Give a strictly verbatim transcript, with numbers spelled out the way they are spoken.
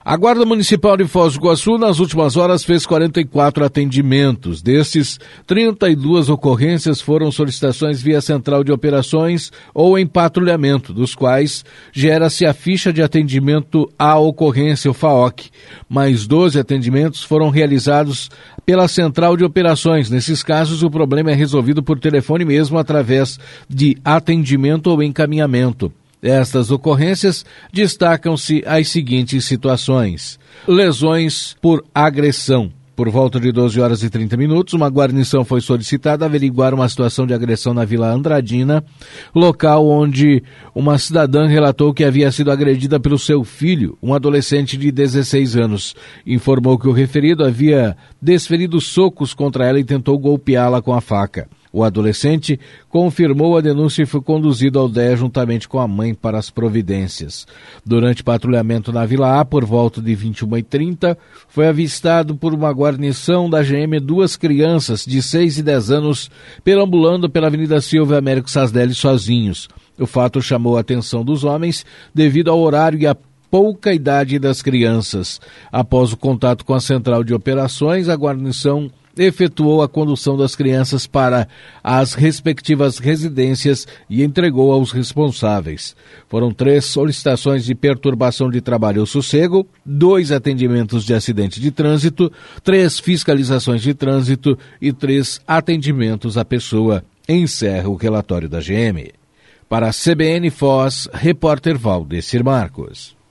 A Guarda Municipal de Foz do Iguaçu, nas últimas horas, fez quarenta e quatro atendimentos. Destes, trinta e duas ocorrências foram solicitações via Central de Operações ou em patrulhamento, dos quais gera-se a ficha de atendimento à ocorrência, o FAOC. Mais doze atendimentos foram realizados pela Central de Operações. Nesses casos, o problema é resolvido por telefone mesmo, através de atendimento ou encaminhamento. Estas ocorrências destacam-se as seguintes situações: lesões por agressão. Por volta de doze horas e trinta minutos, uma guarnição foi solicitada a averiguar uma situação de agressão na Vila Andradina, local onde uma cidadã relatou que havia sido agredida pelo seu filho, um adolescente de dezesseis anos. Informou que o referido havia desferido socos contra ela e tentou golpeá-la com a faca. O adolescente confirmou a denúncia e foi conduzido ao D E juntamente com a mãe para as providências. Durante patrulhamento na Vila A, por volta de vinte e uma e trinta, foi avistado por uma guarnição da G M duas crianças de seis e dez anos perambulando pela Avenida Silvio Américo Sasdelli sozinhos. O fato chamou a atenção dos homens devido ao horário e à pouca idade das crianças. Após o contato com a Central de Operações, a guarnição efetuou a condução das crianças para as respectivas residências e entregou aos responsáveis. Foram três solicitações de perturbação de trabalho ou sossego, dois atendimentos de acidente de trânsito, três fiscalizações de trânsito e três atendimentos à pessoa. Encerra o relatório da G M. Para a C B N Foz, repórter Valdecir Marcos.